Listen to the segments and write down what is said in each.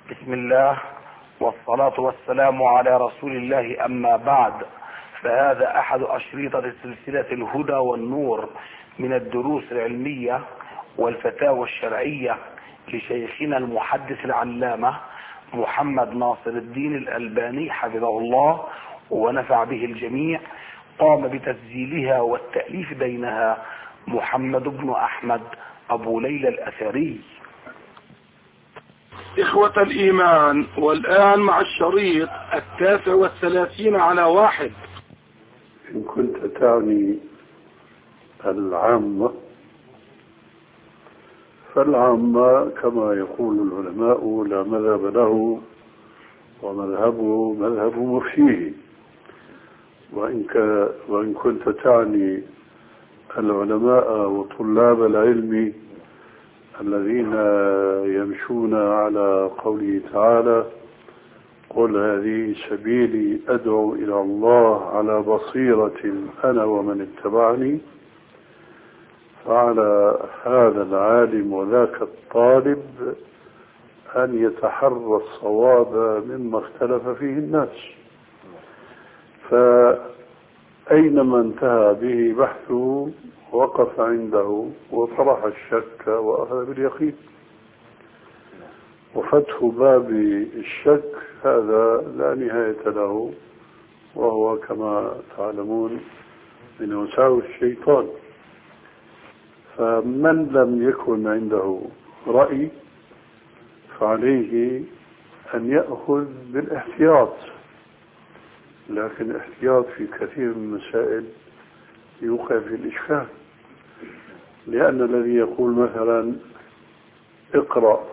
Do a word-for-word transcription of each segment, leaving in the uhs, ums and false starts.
بسم الله والصلاة والسلام على رسول الله، أما بعد، فهذا أحد أشريطة سلسلة الهدى والنور من الدروس العلمية والفتاوى الشرعية لشيخنا المحدث العلامة محمد ناصر الدين الألباني حفظه الله ونفع به الجميع. قام بتسجيلها والتأليف بينها محمد بن أحمد أبو ليلى الأثري. إخوة الإيمان، والآن مع الشريط التاسع والثلاثين على واحد. إن كنت تعني العامة، فالعامة كما يقول العلماء لا مذهب له، ومذهبه مذهب مفتيه. وإن, وإن كنت تعني العلماء وطلاب العلم الذين يمشون على قوله تعالى: قل هذه سبيلي أدعو إلى الله على بصيرة أنا ومن اتبعني، فعلى هذا العالم وذاك الطالب أن يتحرى الصواب مما اختلف فيه الناس. فأينما انتهى به بحثه وقف عنده وطرح الشك وأخذ باليقين. وفتح باب الشك هذا لا نهاية له، وهو كما تعلمون من وساوس الشيطان. فمن لم يكن عنده رأي فعليه أن يأخذ بالاحتياط، لكن الاحتياط في كثير من المسائل يوقع في الإشكال، لأن الذي يقول مثلا اقرأ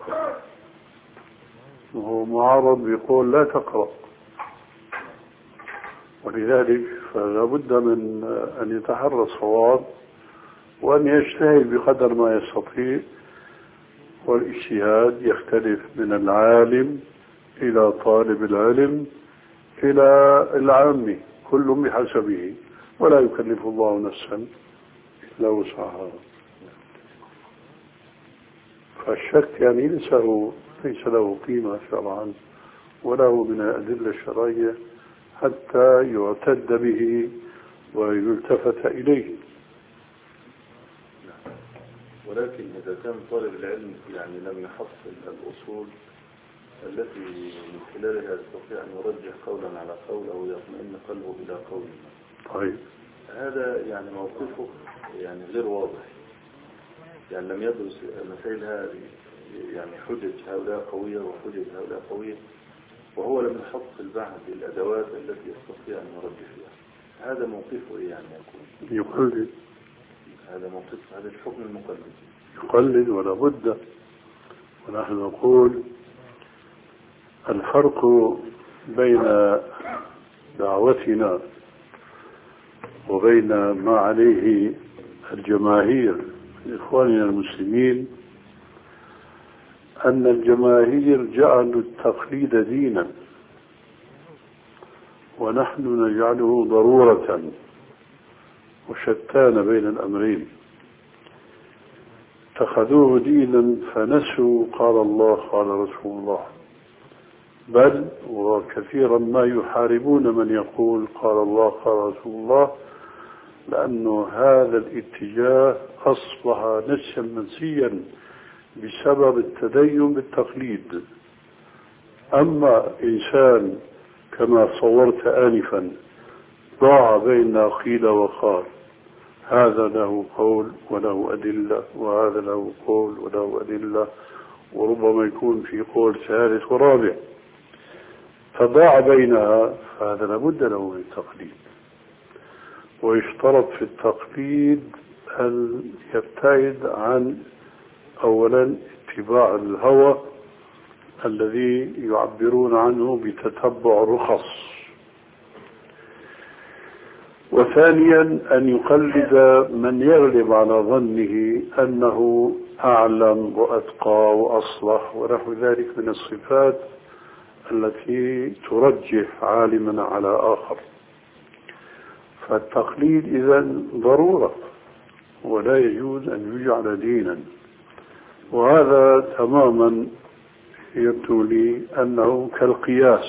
وهو معارض يقول لا تقرأ، ولذلك فلا بد من أن يتحرى الصواب وأن يجتهد بقدر ما يستطيع. والاجتهاد يختلف من العالم إلى طالب العلم إلى العامي، كل بحسبه، ولا يكلف الله نفسا إلا وسعها. فالشك يعني ليس له ليس له قيمة شرعا وله من الأدلة الشرعية حتى يعتد به ويلتفت إليه. ولكن إذا كان طالب العلم يعني لم يحصل الأصول التي من خلالها يستطيع أن يرجح قولا على قول أو يطمئن قلبه إلى قول، طيب هذا يعني موقفه يعني غير واضح، يعني لم يدرس المسائل هذه، يعني حجج هؤلاء قوية وحجج هؤلاء قوية، وهو لم يحصل بعد الأدوات التي يستطيع أن يرجح فيها. هذا موقفه إيه يعني يكون؟ يقلد. هذا موقف هذا الحكم المقلد، يقلد ولا بد. ونحن نقول الفرق بين دعوتنا وبين ما عليه الجماهير من إخواننا المسلمين أن الجماهير جعلوا التقليد دينا، ونحن نجعله ضرورة، وشتان بين الأمرين. اتخذوه دينا فنسوا قال الله قال رسول الله، بل وكثيرا ما يحاربون من يقول قال الله قال رسول الله، لأن هذا الاتجاه أصبح نسيا منسيا بسبب التدين بالتقليد. أما إنسان كما صورت آنفا ضاع بين قيل وقال، هذا له قول وله أدلة، وهذا له قول وله أدلة، وربما يكون في قول ثالث ورابع، فضاع بينها، فهذا لابد له من التقليد. ويشترط في التقليد أن يبتعد عن أولا اتباع الهوى الذي يعبرون عنه بتتبع الرخص، وثانيا أن يقلد من يغلب على ظنه أنه أعلم وأتقى وأصلح ونحو ذلك من الصفات التي ترجح عالما على آخر. فالتقليد إذن ضرورة ولا يجوز أن يجعل دينا، وهذا تماما يبدو لي أنه كالقياس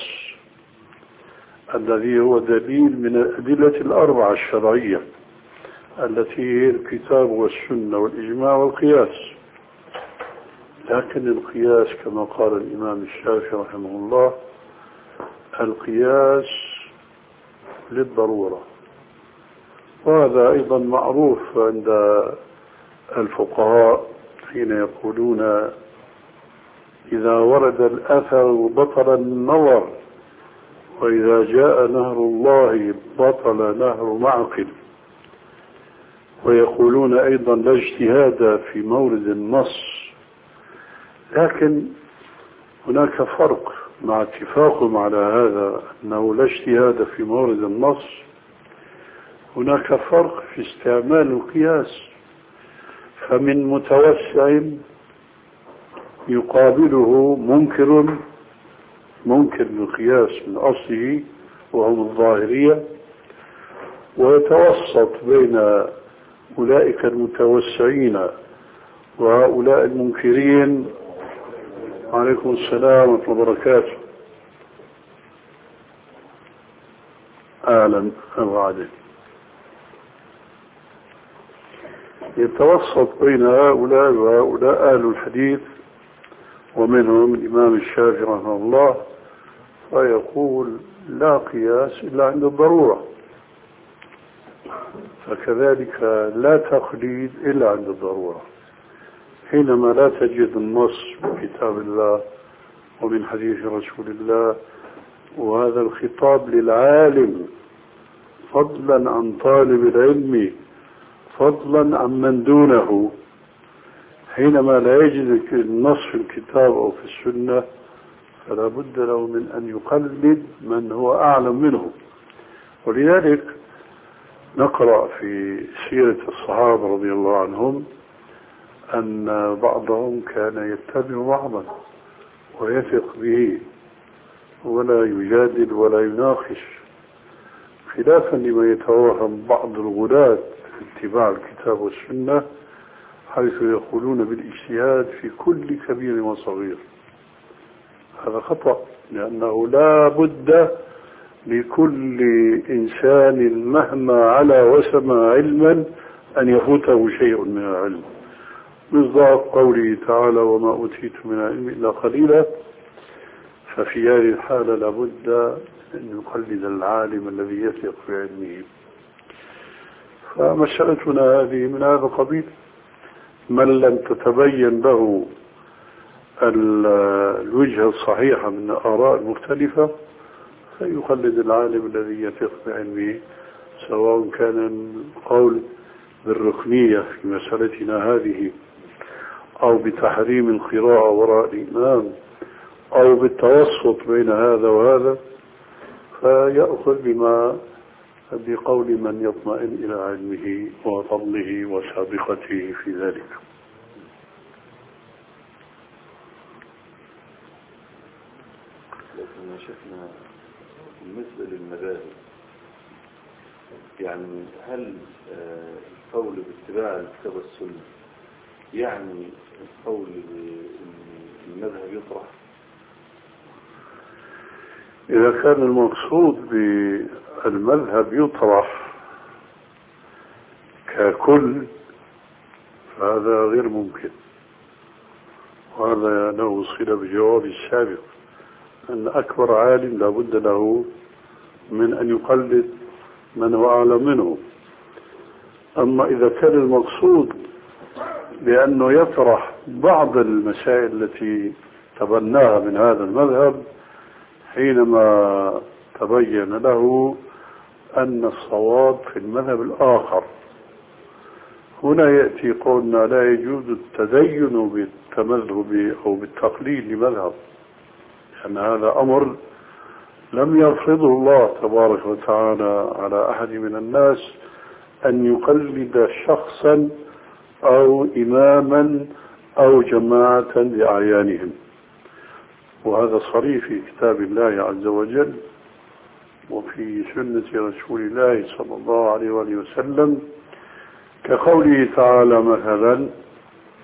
الذي هو دليل من الأدلة الأربعة الشرعية التي هي الكتاب والسنة والإجماع والقياس. لكن القياس كما قال الإمام الشافعي رحمه الله القياس للضرورة، وهذا أيضا معروف عند الفقهاء حين يقولون إذا ورد الأثر بطل النظر، وإذا جاء نهر الله بطل نهر معقل. ويقولون أيضا لا اجتهاد في مورد النص، لكن هناك فرق مع اتفاقهم على هذا أنه لا اجتهاد في مورد النص. هناك فرق في استعمال القياس، فمن متوسع يقابله منكر منكر للقياس من أصله وهم الظاهرية، ويتوسط بين أولئك المتوسعين وهؤلاء المنكرين. عليكم السلام ورحمة الله وبركاته. أهلا وسهلا. يتوسط بين هؤلاء وهؤلاء أهل الحديث، ومنهم الإمام الشافعي رحمه الله، ويقول لا قياس إلا عند الضرورة، فكذلك لا تقليد إلا عند الضرورة. حينما لا تجد النص من كتاب الله ومن حديث رسول الله، وهذا الخطاب للعالم فضلا عن طالب العلم فضلا عن من دونه، حينما لا يجد النص في الكتاب أو في السنة فلا بد له من أن يقلد من هو أعلم منه. ولذلك نقرأ في سيرة الصحابة رضي الله عنهم أن بعضهم كان يتبع بعضا ويثق به ولا يجادل ولا يناقش، خلافا لما يتوهم بعض الغلاة في اتباع الكتاب والسنة، حيث يقولون بالاجتهاد في كل كبير وصغير. هذا خطأ، لأنه لا بد لكل إنسان مهما علا وسمى علما أن يفوته شيء من العلم، مصداق قوله تعالى وما أوتيت من العلم إلا قليلا. ففي هذه الحالة لابد أن يقلد العالم الذي يثق في علمه. فمسألتنا هذه من هذا القبيل، من لم تتبين له الوجهة الصحيحة من الآراء المختلفة فيقلد العالم الذي يثق بعلمه، سواء كان القول بالركنية في مسألتنا هذه، أو بتحريم القراءة وراء الإمام، أو بالتوسط بين هذا وهذا، فيأخذ بما بقول من يطمئن إلى علمه وفضله وسابقته في ذلك. لكن شفنا بالنسبة للمذاهب، يعني هل القول باتباع الكتاب والسنة يعني القول بأن المذهب يطرح؟ إذا كان المقصود بالمذهب يطرح ككل فهذا غير ممكن، وهذا له صلة بجواب السابق أن أكبر عالم لابد له من أن يقلد من هو أعلم منه. أما إذا كان المقصود بأنه يطرح بعض المسائل التي تبناها من هذا المذهب حينما تبين له أن الصواب في المذهب الآخر، هنا يأتي قولنا لا يجوز التدين بالتمذهب أو بالتقليد لمذهب، لأن هذا أمر لم يرفضه الله تبارك وتعالى على أحد من الناس أن يقلد شخصا أو إماما أو جماعة لأعيانهم، وهذا صريح في كتاب الله عز وجل وفي سنة رسول الله صلى الله عليه وآله وسلم، كقوله تعالى مثلا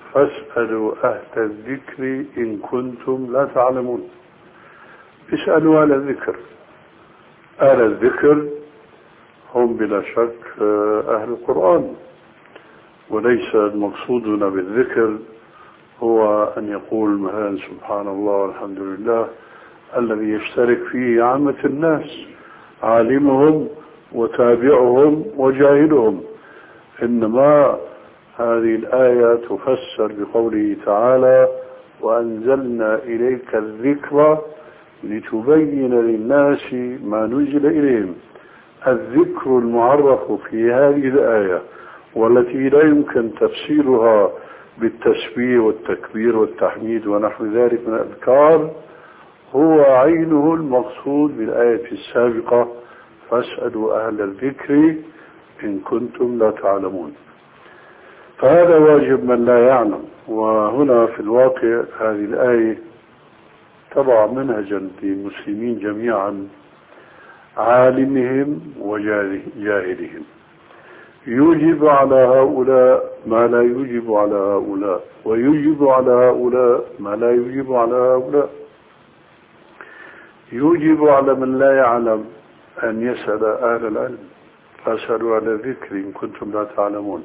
فاسألوا أهل الذكر إن كنتم لا تعلمون. اسألوا أهل الذكر. أهل الذكر هم بلا شك أهل القرآن، وليس المقصودنا بالذكر هو أن يقول مثلا سبحان الله والحمد لله الذي يشترك فيه عامة الناس، عالمهم وتابعهم وجاهلهم. إنما هذه الآية تفسر بقوله تعالى وأنزلنا إليك الذكر لتبين للناس ما نزل إليهم. الذكر المعرف في هذه الآية والتي لا يمكن تفسيرها بالتسبيح والتكبير والتحميد ونحو ذلك من الأذكار هو عينه المقصود بالآية السابقة فاسألوا أهل الذكر إن كنتم لا تعلمون. فهذا واجب من لا يعلم. وهنا في الواقع هذه الآية تضع منهجا للمسلمين جميعا، عالمهم وجاهلهم، يوجب على هؤلاء ما لا يوجب على هؤلاء، ويوجب على هؤلاء ما لا يوجب على هؤلاء. يوجب على من لا يعلم أن يسأل أهل العلم، فاسألوا أهل الذكر إن كنتم لا تعلمون.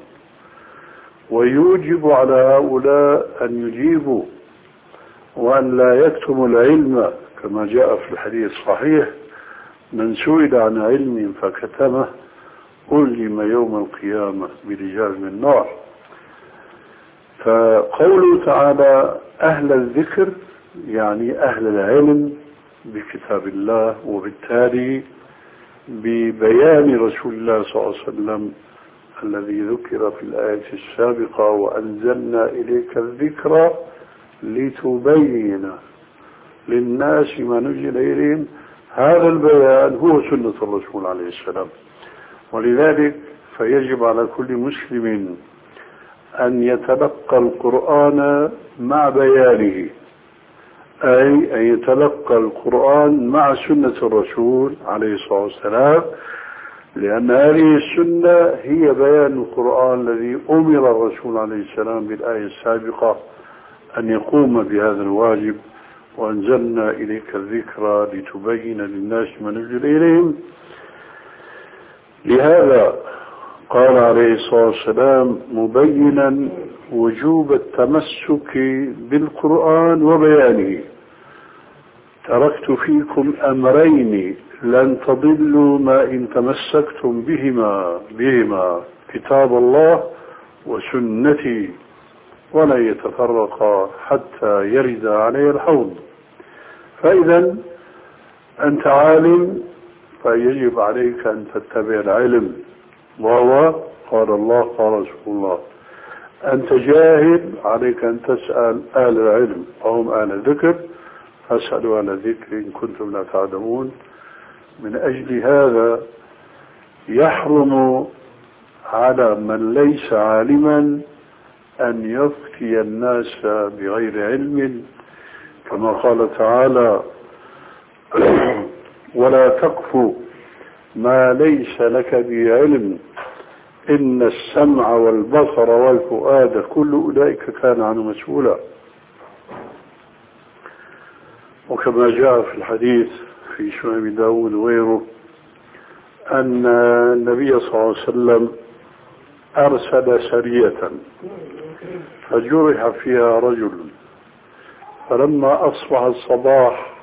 ويوجب على هؤلاء أن يجيبوا وأن لا يكتموا العلم، كما جاء في الحديث الصحيح من سئل عن علم فكتمه ألزم يوم القيامة برجال من نار. فقوله تعالى أهل الذكر يعني أهل العلم بكتاب الله، وبالتالي ببيان رسول الله صلى الله عليه وسلم الذي ذكر في الآية السابقة وأنزلنا إليك الذكر لتبين للناس ما نزل إليهم. هذا البيان هو سنة الرسول عليه السلام. ولذلك فيجب على كل مسلم أن يتلقى القرآن مع بيانه، أي أن يتلقى القرآن مع سنة الرسول عليه الصلاة والسلام، لأن هذه السنة هي بيان القرآن الذي أمر الرسول عليه السلام بالآية السابقة أن يقوم بهذا الواجب. وأنزلنا إليك الذكر لتبين للناس ما نزل إليهم. لهذا قال عليه الصلاة والسلام مبينا وجوب التمسك بالقرآن وبيانه: تركت فيكم أمرين لن تضلوا ما إن تمسكتم بهما بهما كتاب الله وسنتي ولا يتفرقا حتى يرد علي الحوض. فإذا أنت عالم فيجب عليك أن تتبع العلم، وهو قال الله قال رسول الله. أنت جاهل عليك أن تسأل أهل العلم وهم أهل الذكر، فاسألوا أهل الذكر إن كنتم لا تعلمون. من أجل هذا يحرم على من ليس عالما أن يفتي الناس بغير علم، كما قال تعالى ولا تقف ما ليس لك به علم إن السمع والبصر والفؤاد كل أولئك كان عنه مسؤولا. وكما جاء في الحديث في سنن داود وغيره أن النبي صلى الله عليه وسلم أرسل سرية فجرح فيها رجل، فلما أصبح الصباح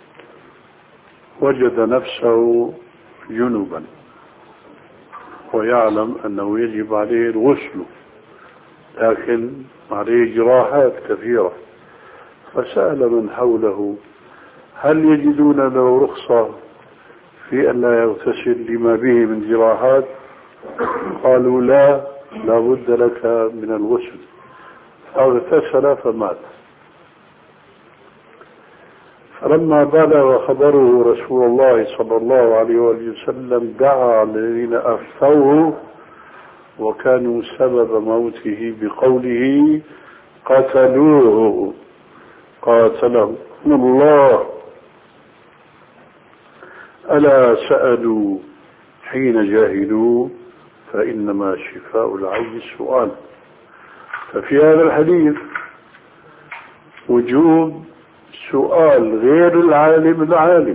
وجد نفسه جنبا ويعلم أنه يجب عليه الغسل، لكن عليه جراحات كثيرة، فسأل من حوله هل يجدون له رخصة في أن لا يغتسل لما به من جراحات؟ قالوا لا، لا بد لك من الغسل. فاغتسل فمات. فلما بلغ خبره رسول الله صلى الله عليه وسلم دعا الذين أفتوه وكانوا سبب موته بقوله قتلوه قاتلهم الله، ألا سألوا حين جاهلوا فإنما شفاء العي السؤال. ففي هذا الحديث وجوب سؤال غير العالم العالم،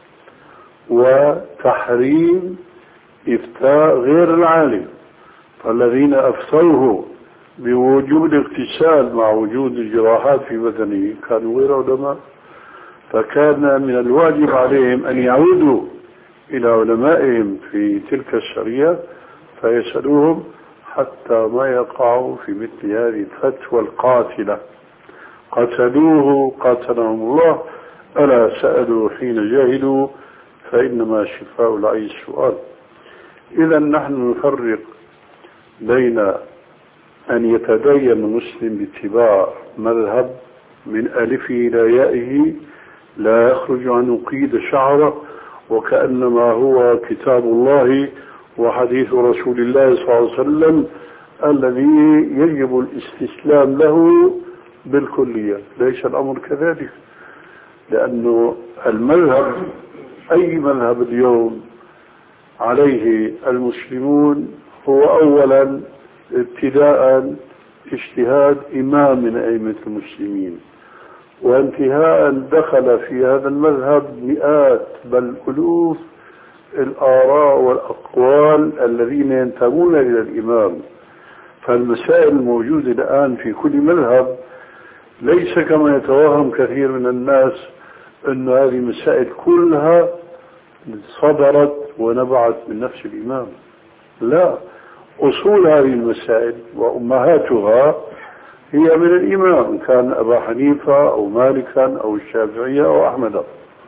وتحريم إفتاء غير العالم. فالذين أفتوه بوجود اغتسال مع وجود الجراحات في بدنه كانوا غير علماء، فكان من الواجب عليهم أن يعودوا إلى علمائهم في تلك الشريعة فيسألوهم حتى ما يقعوا في مثل هذه الفتوى القاتلة. قتلوه قاتلهم الله، ألا سألوا حين جاهلوا فإنما شفاء العي السؤال. إذا نحن نفرق بين أن يتدين المسلم باتباع مذهب من ألفه إلى يائه لا يخرج عن قيد شعره، وكأنما هو كتاب الله وحديث رسول الله صلى الله عليه وسلم الذي يجب الاستسلام له بالكلية. ليس الأمر كذلك، لأنه المذهب أي مذهب اليوم عليه المسلمون هو أولا ابتداء اجتهاد إمام من أئمة المسلمين، وانتهاء دخل في هذا المذهب مئات بل ألوف الآراء والأقوال الذين ينتمون إلى الإمام. فالمسائل الموجودة الآن في كل مذهب ليس كما يتوهم كثير من الناس أن هذه المسائل كلها صدرت ونبعت من نفس الإمام. لا، أصول هذه المسائل وأمهاتها هي من الإمام، كان أبا حنيفة أو مالكا أو الشافعية أو أحمد.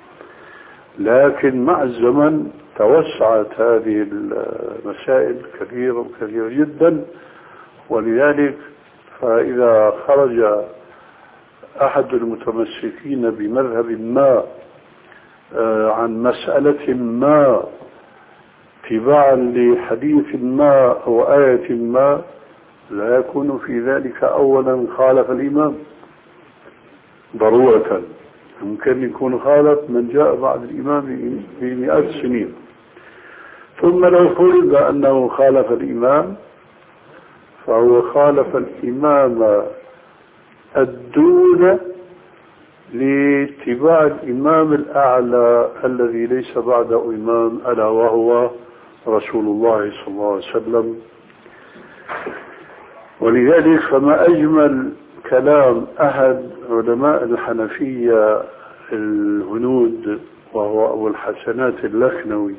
لكن مع الزمن توسعت هذه المسائل كثيرة وكثيرة جدا، ولذلك فإذا خرج أحد المتمسكين بمذهب ما عن مسألة ما اتباعا لحديث ما أو آية ما لا يكون في ذلك أولا خالف الإمام ضرورة، ممكن يكون خالف من جاء بعد الإمام بمئات السنين. ثم لو فرض أنه خالف الإمام فهو خالف الإمام الدون لاتباع الإمام الأعلى الذي ليس بعده إمام، ألا وهو رسول الله صلى الله عليه وسلم. ولذلك فما أجمل كلام أحد علماء الحنفية الهنود وهو أبو الحسنات اللخنوي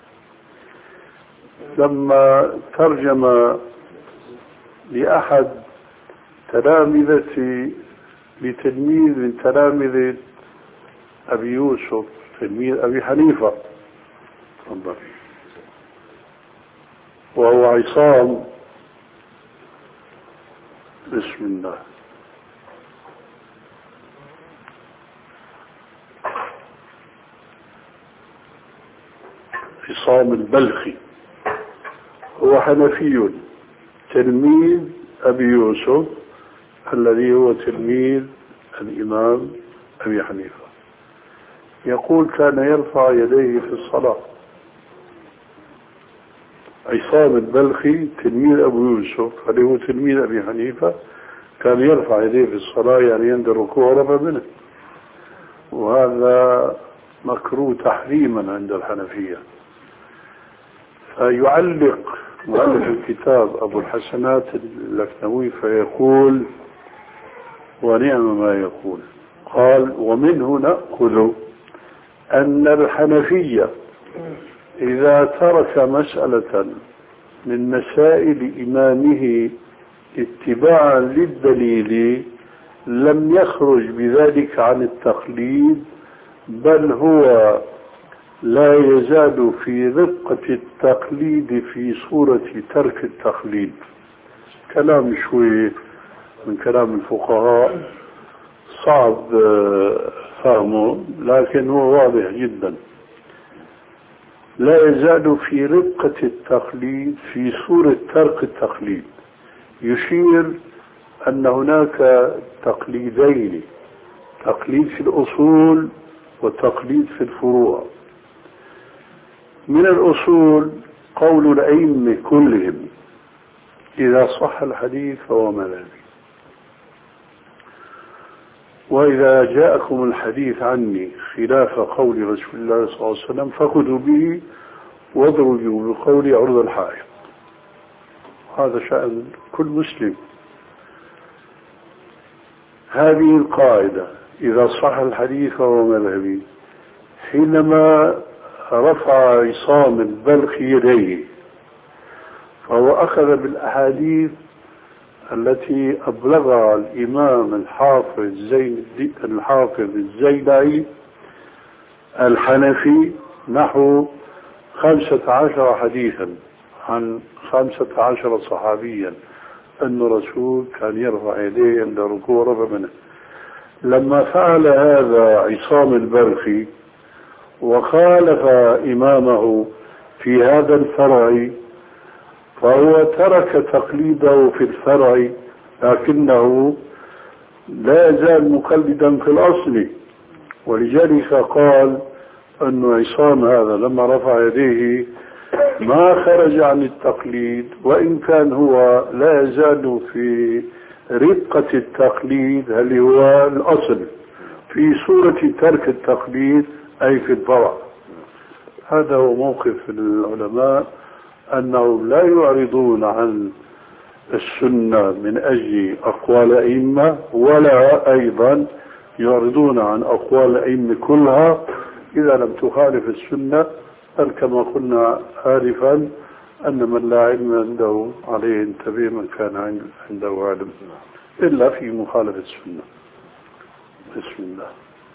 لما ترجم لأحد تلامذة لتلميذ من تلامذة أبي يوسف تلميذ أبي حنيفة وهو عصام. بسم الله. عصام البلخي هو حنفي تلميذ أبي يوسف الذي هو تلميذ الإمام أبي حنيفة. يقول كان يرفع يديه في الصلاة. عصام البلخي تلميذ أبو يوسف الذي هو تلميذ أبي حنيفة كان يرفع يديه في الصلاة، يعني عند الركوع رفع منه، وهذا مكروه تحريما عند الحنفية. فيعلق مؤلف الكتاب أبو الحسنات اللخنوي فيقول ونعم ما يقول، قال ومنه نأخذ أن الحنفية إذا ترك مسألة من مسائل إمامه اتباعا للدليل لم يخرج بذلك عن التقليد، بل هو لا يزال في رقة التقليد في صورة ترك التقليد. كلام شوي من كلام الفقهاء صعب فهمه، لكن هو واضح جدا. لا يزال في رقة التقليد في صورة ترك التقليد، يشير أن هناك تقليدين، تقليد في الأصول وتقليد في الفروع. من الأصول قول الأئمة كلهم إذا صح الحديث فهو مذهبي، وإذا جاءكم الحديث عني خلاف قول رسول الله صلى الله عليه وسلم فخذوا به واضربوا بقولي عرض الحائط. هذا شأن كل مسلم. هذه القاعدة إذا صح الحديث فهو مذهبي. حينما رفع عصام البلخي يديه فهو أخذ بالأحاديث التي أبلغها الإمام الحافظ زين الحافظ الزيلعي الحنفي نحو خمسة عشر حديثا عن خمسة عشر صحابيا أن الرسول كان يرفع يديه عند ركوع رفع منه. لما فعل هذا عصام البلخي وخالف إمامه في هذا الفرع فهو ترك تقليده في الفرع لكنه لا يزال مقلدا في الأصل. ولذلك قال أن عصام هذا لما رفع يديه ما خرج عن التقليد وإن كان هو لا يزال في رقة التقليد اللي هو الأصل في صورة ترك التقليد أي في الفرع. هذا هو موقف العلماء أنهم لا يعرضون عن السنة من أجل أقوال أئمة ولا أيضا يعرضون عن أقوال الأئمة كلها إذا لم تخالف السنة. بل كما قلنا آلفا أن من لا علم عنده عليه ينتبه من كان عنده علم إلا في مخالفة السنة. بسم الله.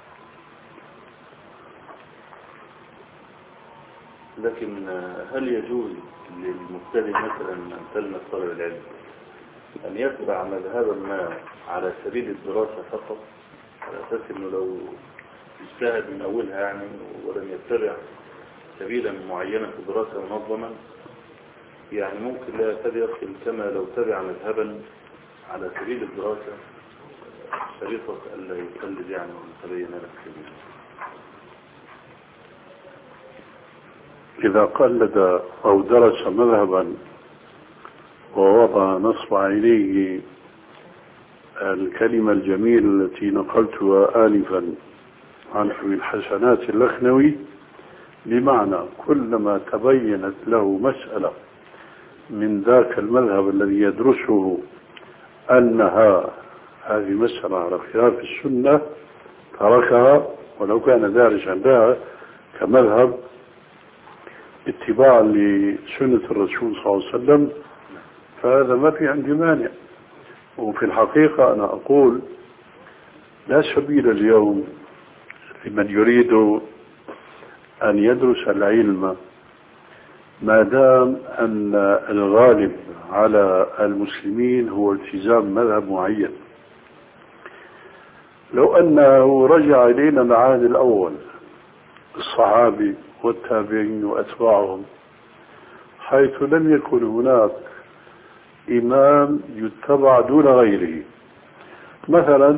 لكن هل يجوز للمبتدئ مثلا من تلمس طلب العلم أن يتبع مذهبا ما على سبيل الدراسة فقط على أساس أنه لو اجتهد من أولها يعني ولم يتبع سبيلا معينا في الدراسة منظما يعني ممكن لا يكاد يصل كما لو تبع مذهبا على سبيل الدراسة شريطة ألا يقلد يعني ويتبين له السبيل؟ إذا قلد أو درس مذهبا ووضع نصب عينيه الكلمة الجميلة التي نقلتها آنفا عن أبي الحسنات اللخنوي بمعنى كلما تبينت له مسألة من ذاك المذهب الذي يدرسه أنها هذه مسألة على خلاف السنة تركها ولو كان دارسا لها كمذهب اتباعا لسنة الرسول صلى الله عليه وسلم فهذا ما في عندي مانع. وفي الحقيقة أنا أقول لا سبيل اليوم لمن يريد أن يدرس العلم ما دام أن الغالب على المسلمين هو التزام مذهب معين. لو أنه رجع إلينا العهد الأول الصحابي والتابعين وأتباعهم حيث لم يكن هناك إمام يتبع دون غيره. مثلا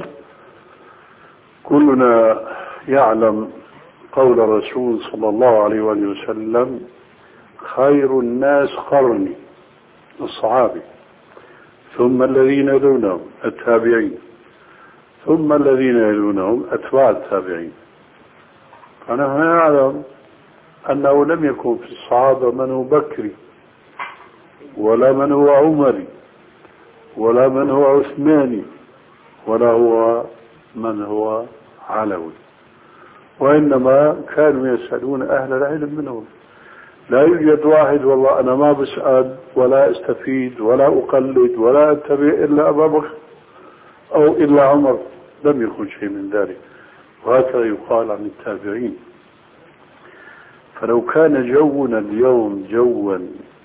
كلنا يعلم قول الرسول صلى الله عليه وآله وسلم خير الناس قرني الصحابي ثم الذين يلونهم التابعين ثم الذين يلونهم أتباع التابعين. أنا أعلم أنه لم يكن في الصحابة من هو بكري ولا من هو عمري ولا من هو عثماني ولا هو من هو علوي وإنما كانوا يسألون أهل العلم منهم. لا يوجد واحد والله أنا ما بسأل ولا استفيد ولا أقلد ولا أتبع إلا أبا بكر أو إلا عمر. لم يكن شيء من ذلك. وهكذا يقال عن التابعين. فلو كان جونا اليوم جوا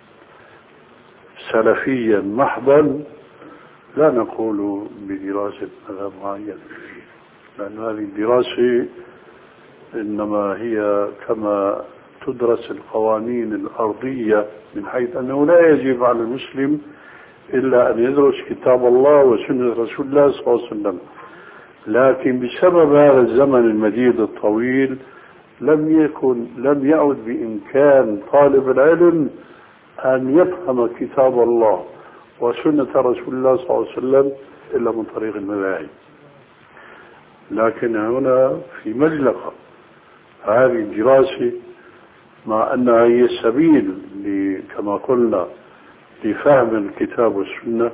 سلفيا محضا لا نقول بدراسة مذهب معين لأن هذه الدراسة إنما هي كما تدرس القوانين الأرضية من حيث أنه لا يجب على المسلم إلا أن يدرس كتاب الله وسنة رسول الله صلى الله عليه وسلم. لكن بسبب هذا الزمن المديد الطويل لم يكن لم يعد بإمكان طالب العلم أن يفهم كتاب الله وسنة رسول الله صلى الله عليه وسلم إلا من طريق المذاهب. لكن هنا في مزلقة. هذه الدراسة مع أنها هي السبيل كما قلنا لفهم الكتاب والسنة،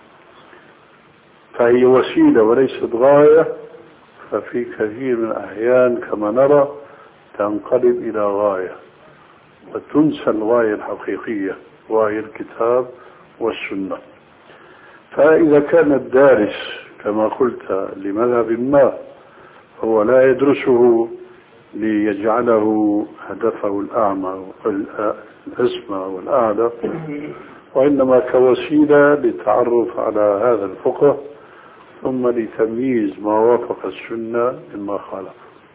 فهي وسيلة وليست غاية، ففي كثير من الأحيان كما نرى تنقلب إلى غاية وتنسى الغاية الحقيقية وهي الكتاب والسنة. فإذا كان الدارس كما قلت لمذهب ما هو لا يدرسه ليجعله هدفه الأعمى الأسمى والأعلى، وإنما كوسيلة للتعرف على هذا الفقه ثم لتمييز ما وافق السنة مما خالف.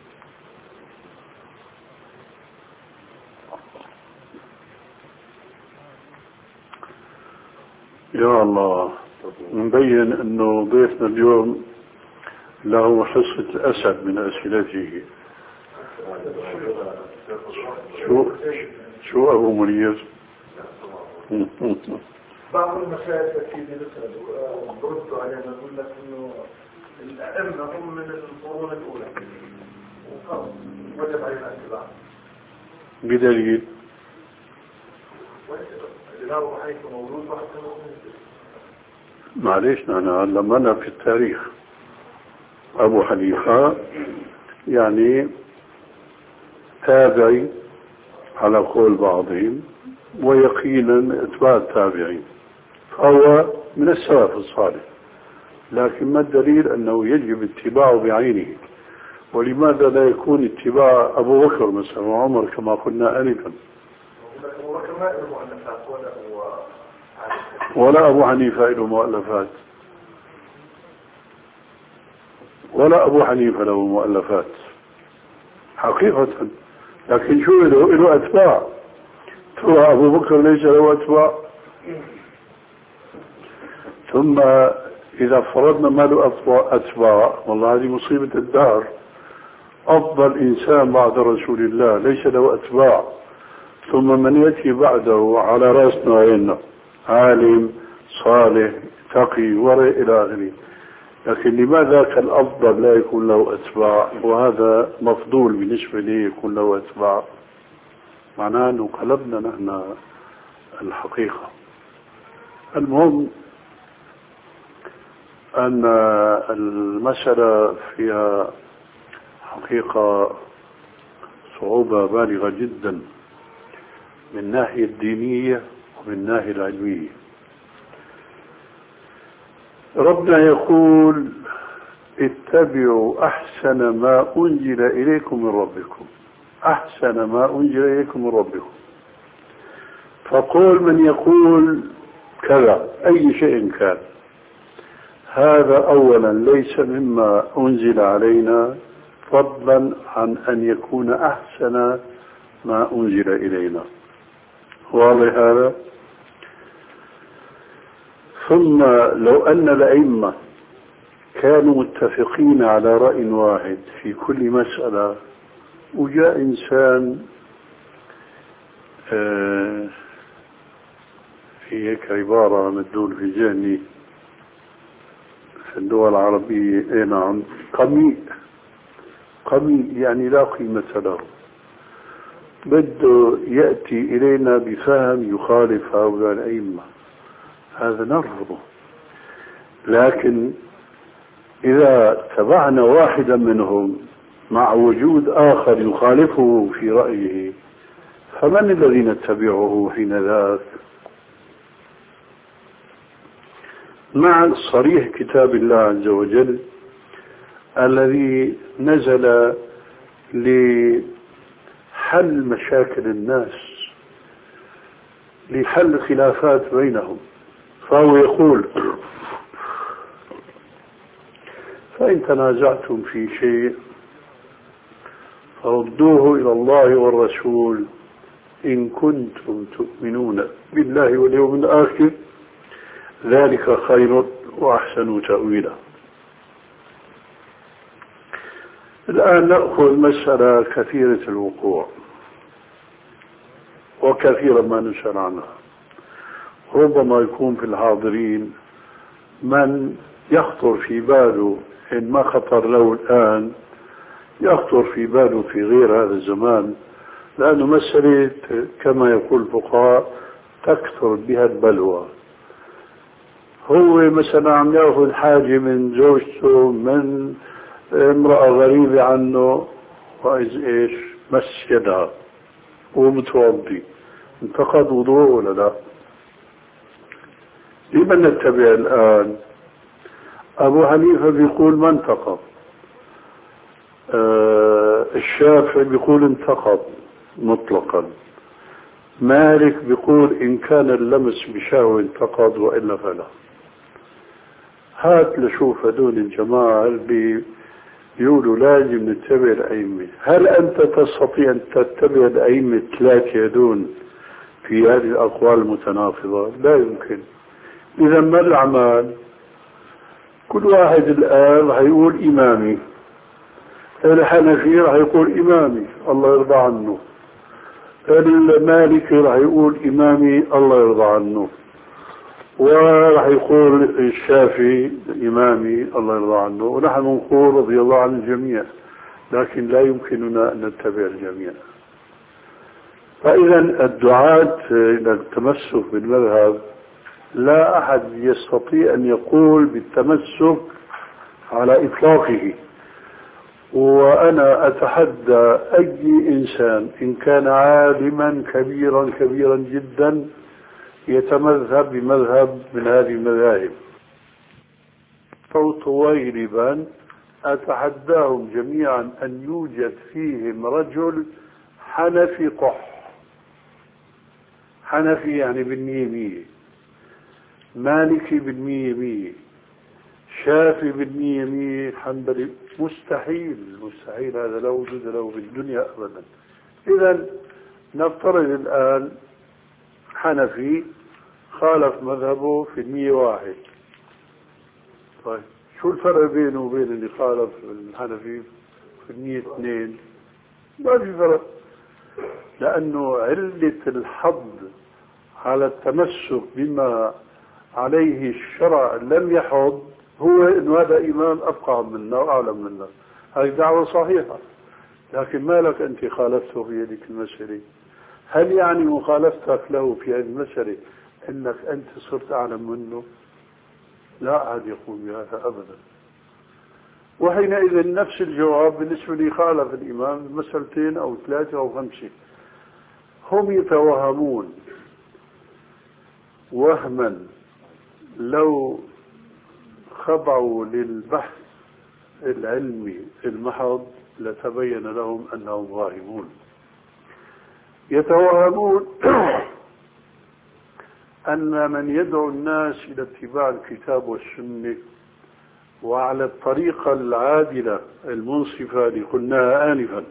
يا الله، نبين أنه ضيفنا اليوم له حصة أسد من أسئلته. شو شو أبو منير؟ بعض المشايخ التي بردوا علينا نقول لك إنه الأئمة هم من القرون الأولى وجب علينا اتباعهم. بدليل؟ الإمام أبو حنيفة مولود واحد معليش نحن علمنا في التاريخ أبو حنيفة يعني تابعي على قول بعضهم، ويقينا اتباع التابعين، فهو من السلف الصالح. لكن ما الدليل أنه يجب اتباعه بعينه؟ ولماذا لا يكون اتباع أبو بكر مثلا وعمر كما قلنا آنفا؟ ولا أبو حنيفة له مؤلفات، ولا أبو حنيفة له مؤلفات حقيقة، لكن شو له؟ له أتباع. ترى أبو بكر ليس له أتباع؟ ثم إذا فرضنا ما له أتباع، والله هذه مصيبة الدهر. أفضل إنسان بعد رسول الله ليس له أتباع، ثم من يأتي بعده على رأسنا وعيننا عالم صالح تقي ورع إلى آخره. لكن لماذا كالأفضل لا يكون له أتباع وهذا مفضول بالنسبة لي يكون له أتباع؟ معناه أنه قلبنا نحن الحقيقة. المهم أن المسألة فيها حقيقة صعوبة بالغة جدا من الناحية الدينية ومن الناحية العلمية. ربنا يقول اتبعوا أحسن ما أنزل إليكم من ربكم، أحسن ما أنزل إليكم من ربكم. فقول من يقول كذا أي شيء كان، هذا أولا ليس مما أنزل علينا، فضلا عن أن يكون أحسن ما أنزل إلينا. واضح هذا؟ ثم لو أن الأئمة كانوا متفقين على رأي واحد في كل مسألة، وجاء إنسان آه في هيك عبارة مدلول في ذهني في الدول العربية، اي نعم، قميء قميء يعني لا قيمة له، بده يأتي إلينا بفهم يخالف هؤلاء الأئمة، هذا نرفضه. لكن إذا تبعنا واحدا منهم مع وجود آخر يخالفه في رأيه، فمن الذي نتبعه حين ذاك؟ مع صريح كتاب الله عز وجل الذي نزل لحل مشاكل الناس، لحل خلافات بينهم، فهو يقول فإن تنازعتم في شيء فردوه إلى الله والرسول إن كنتم تؤمنون بالله واليوم الآخر ذلك خير وأحسن تأويلا. الآن نأخذ مسألة كثيرة الوقوع وكثيرا ما نسأل عنها. ربما يكون في الحاضرين من يخطر في باله إن ما خطر له الآن يخطر في باله في غير هذا الزمان، لأنه مسألة كما يقول الفقهاء تكثر بها البلوى. هو مثلا عم ياخذ حاجة من زوجته من امرأة غريبة عنه، وإذ إيش مس يدها ومتوضي، انتقض وضوء ولا لا؟ لمن نتبع الآن؟ أبو حنيفة بيقول ما انتقض، آه الشافعي بيقول انتقض مطلقا، مالك بيقول إن كان اللمس بشهوة انتقض وإلا فلا. هات لشوف هدول الجماعة اللي بيقولوا لازم نتبع الأئمة، هل أنت تستطيع أن تتبع الأئمة الثلاثة هدول في هذه الأقوال المتناقضة؟ لا يمكن. إذا ما الأعمال؟ كل واحد الآن رح يقول إمامي، الحنفي رح يقول إمامي الله يرضى عنه، المالكي رح يقول إمامي الله يرضى عنه، ورح يقول الشافعي إمامي الله يرضى عنه، ونحن نقول رضي الله عن الجميع، لكن لا يمكننا أن نتبع الجميع. فإذا الدعاة إلى التمسك بالمذهب لا أحد يستطيع أن يقول بالتمسك على إطلاقه. وأنا أتحدى أي إنسان إن كان عالما كبيرا كبيرا جدا يتمذهب بمذهب من هذه المذاهب أو طويلبا، أتحداهم جميعا أن يوجد فيهم رجل حنفي قح، حنفي يعني بالمية مية، مالكي بالمية مية، شافي بالمية مية، حنبلي مستحيل، مستحيل، هذا لا وجود له في الدنيا أبدا. إذا نفترض الآن حنفي خالف مذهبه في المية واحد، طيب شو الفرق بينه وبين اللي خالف الحنفي في المية اثنين؟ ما في فرق، لأنه علة الحظ على التمسك بما عليه الشرع لم يحض هو إنه هذا إمام أفقه منا وأعلم منا. هذه دعوة صحيحة، لكن ما لك أنت خالفته في هذه المسألة؟ هل يعني مخالفتك له في هذه المسألة أنك أنت صرت أعلم منه؟ لا أحد يقول بهذا أبدا. وحينئذ نفس الجواب بالنسبة لي خالف الإمام مسألتين أو ثلاثة أو خمسة. هم يتوهمون وهما لو خضعوا للبحث العلمي المحض لتبين لهم أنهم واهمون. يتوهمون أن من يدعو الناس إلى اتباع الكتاب والسنة وعلى الطريقة العادلة المنصفة اللي قلناها آنفا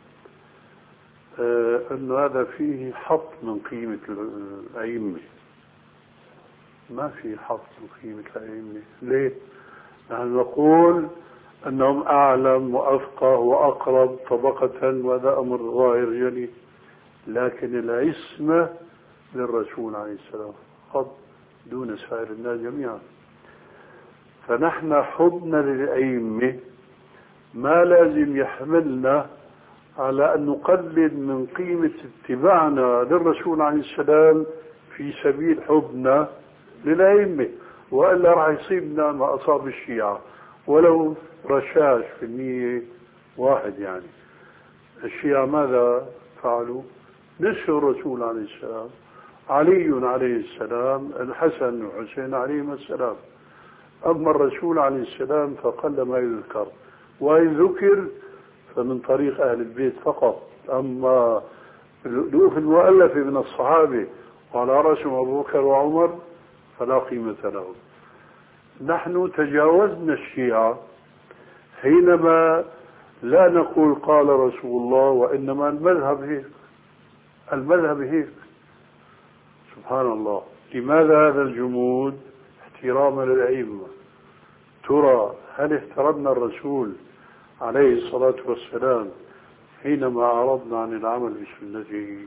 آه أن هذا فيه حط من قيمة الأئمة. ما في حط من قيمة الأئمة. ليه؟ نحن نقول أنهم أعلم وأفقه وأقرب طبقة، وهذا أمر ظاهر جلي، لكن العصمة للرسول عليه السلام فقط دون سائر الناس جميعا. فنحن حبنا للأئمة ما لازم يحملنا على أن نقلل من قيمة اتباعنا للرسول عليه السلام في سبيل حبنا للأئمة، وإلا راح يصيبنا ما أصاب الشيعة ولو رشاش في المية واحد. يعني الشيعة ماذا فعلوا؟ نسوا الرسول عليه السلام، علي عليه السلام، الحسن والحسين عليهما السلام. أما الرسول عليه السلام فقل ما يذكر، وإن ذكر فمن طريق أهل البيت فقط. أما الألوف المؤلفة من الصحابة وعلى رأسهم أبو بكر وعمر فلا قيمة لهم. نحن تجاوزنا الشيعة حينما لا نقول قال رسول الله، وإنما المذهب هيك، المذهب هيك. سبحان الله. لماذا هذا الجمود؟ احتراما للأئمة. ترى هل احترمنا الرسول عليه الصلاة والسلام حينما أعرضنا عن العمل بسنته؟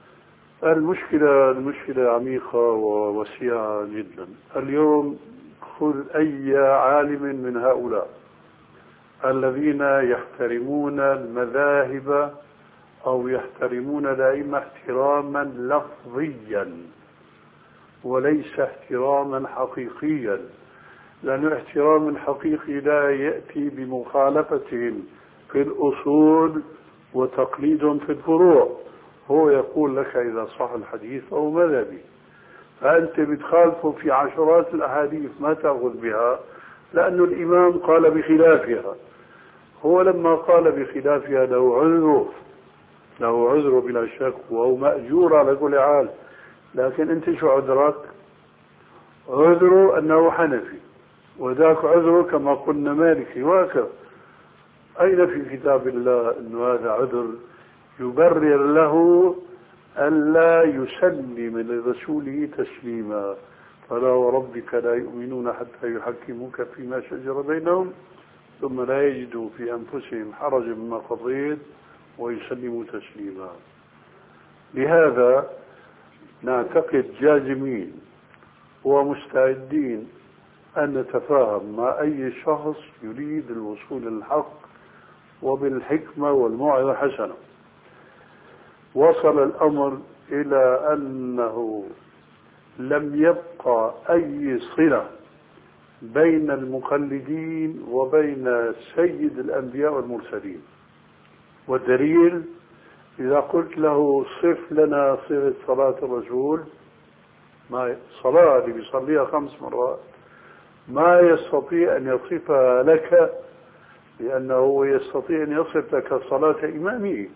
المشكلة المشكلة عميقة ووسيعة جدا. اليوم خذ أي عالم من هؤلاء الذين يحترمون المذاهب أو يحترمون الأئمة احتراما لفظيا وليس احتراما حقيقيا، لأن الاحترام الحقيقي لا يأتي بمخالفتهم في الأصول وتقليدهم في الفروع. هو يقول لك إذا صح الحديث أو مذهبي، فأنت بتخالفه في عشرات الأحاديث ما تأخذ بها لأن الإمام قال بخلافها. هو لما قال بخلافها له عذره، له عذره بلا شك وهو مأجور على كل حال، لكن أنت شو عذرك؟ عذره أنه حنفي، وذاك عذره كما قلنا مالكي، وهكذا. أين في كتاب الله أن هذا عذر يبرر له ألا يسلم لرسوله تسليما؟ فلا وربك لا يؤمنون حتى يحكموك فيما شجر بينهم ثم لا يجدوا في أنفسهم حرج مما قضيت ويسلموا تسليما. لهذا نعتقد جازمين ومستعدين أن نتفاهم مع أي شخص يريد الوصول للحق وبالحكمة والموعظة الحسنة. وصل الأمر إلى أنه لم يبقى أي صلة بين المقلدين وبين سيد الأنبياء والمرسلين، والدليل إذا قلت له صف لنا صفة صلاة الرسول، ما صلاة اللي بيصليها خمس مرات ما يستطيع أن يصفها لك، لأنه يستطيع أن يصف لك صلاة إمامه.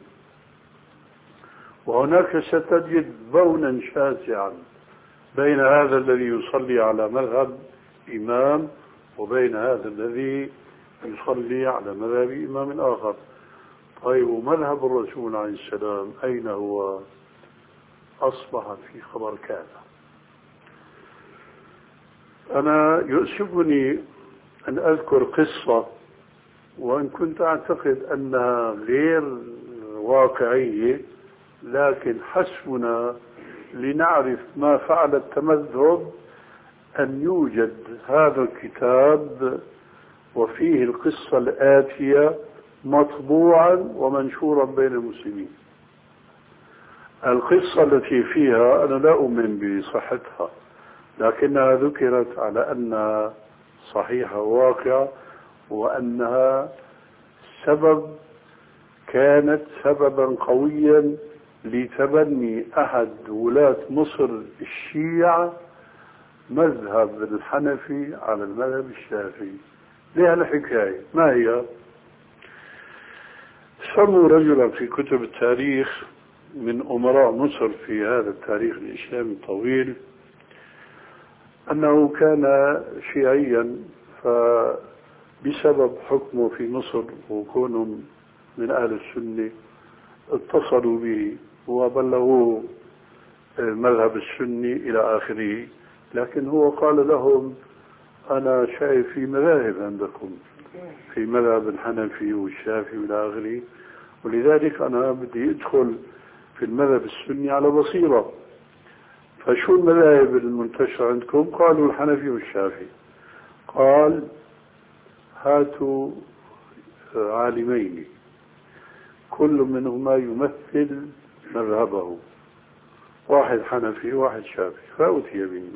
وهناك ستجد بونا شاسعا بين هذا الذي يصلي على مذهب إمام وبين هذا الذي يصلي على مذهب إمام آخر. طيب مذهب الرسول عليه السلام أين هو؟ أصبح في خبر كذا. أنا يؤسفني أن أذكر قصة وإن كنت أعتقد أنها غير واقعية، لكن حسبنا لنعرف ما فعل التمذهب أن يوجد هذا الكتاب وفيه القصة الآتية مطبوعا ومنشورا بين المسلمين. القصة التي فيها أنا لا أؤمن بصحتها، لكنها ذكرت على أنها صحيحة وواقعة، وأنها سبب كانت سببا قويا لتبني أحد ولاة مصر الشيعة مذهب الحنفي على المذهب الشافعي. لها الحكاية ما هي؟ سموا رجلا في كتب التاريخ من أمراء مصر في هذا التاريخ الإسلامي الطويل أنه كان شيعيا، فبسبب حكمه في مصر وكونهم من أهل السنة اتصلوا به وبلغوه المذهب السني إلى آخره. لكن هو قال لهم أنا شايف في مذاهب عندكم، في مذهب الحنفي والشافعي إلى آخره، ولذلك أنا بدي أدخل في المذهب السني على بصيرة. فشو المذاهب المنتشرة عندكم؟ قالوا الحنفي والشافعي. قال هاتوا عالمين كل منهما يمثل مذهبه، واحد حنفي واحد شافعي، فأتي بهما.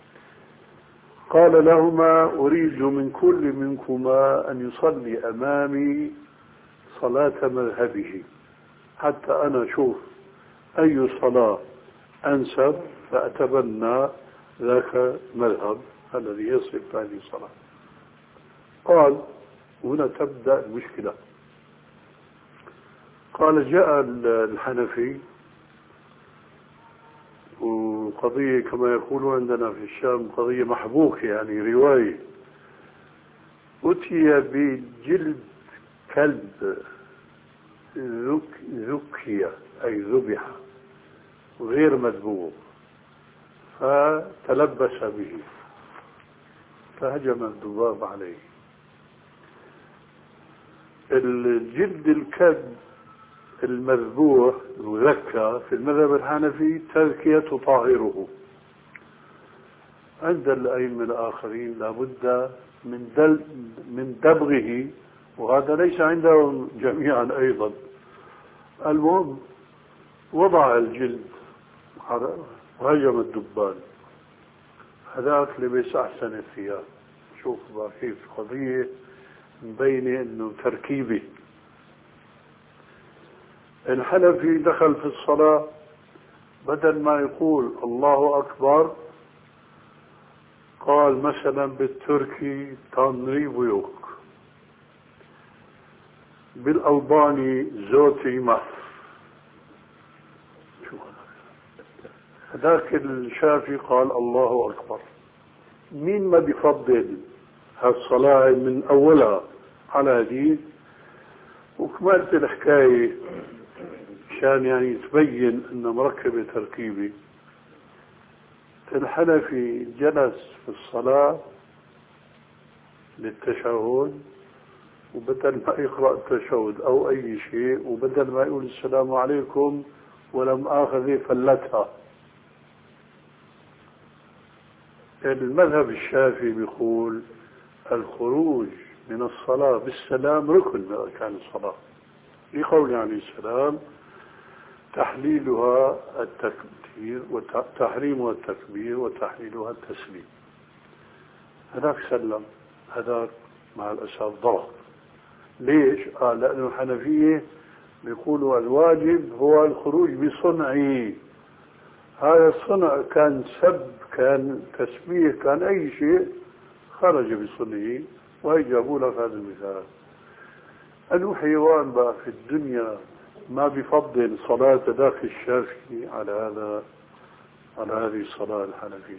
قال لهما أريد من كل منكما أن يصلي أمامي صلاة مذهبه حتى أنا أشوف أي صلاة أنسب فأتبنى ذاك مذهب الذي يصف هذه الصلاة. قال هنا تبدأ المشكلة. قال جاء الحنفي، وقضية كما يقولون عندنا في الشام قضية محبوكة يعني رواية، أتي بجلد كلب ذكية أي ذبح غير مذبوح، فتلبس به فهجم الذباب عليه. الجلد الكلب المذبوح المذكى في المذهب الحنفي تذكية تطهره، عند الأئمة الآخرين لابد من دل من دبغه، وهذا ليس عندهم جميعا أيضا. المهم وضع الجلد وهجم الدبان، هذاك لبس أحسن الثياب. شوف بقى كيف قضية مبينة إنه تركيبي. الحنفي دخل في الصلاة بدل ما يقول الله أكبر قال مثلا بالتركي تانري بيوك، بالألباني زوتي مف. هذاك الشافعي قال الله أكبر. مين ما بيفضل هالصلاة من أولها على هذه؟ وكملت الحكاية عشان يعني تبين أنه مركبة تركيبي. الحنفي جلس في الصلاة للتشهد، وبدل ما يقرأ التشهد أو أي شيء، وبدل ما يقول السلام عليكم ولم آخذ فلتها. المذهب الشافعي بيقول الخروج من الصلاة بالسلام ركن من أركان الصلاة، لقول عليه السلام تحليلها التكبير وتحريمها التكبير وتحليلها التسليم. هذاك سلم، هذاك مع الأسف ضرب. ليش؟ قال لأنه الحنفية بيقولوا الواجب هو الخروج بصنعه. هذا الصنع كان سب، كان تسبيح، كان أي شيء خرج بصنعه. وهي جابوا لك هذا المثال. أنه حيوان بقى في الدنيا ما بيفضل صلاة ذاك الشافعي على هذا على هذه الصلاة الحنفية.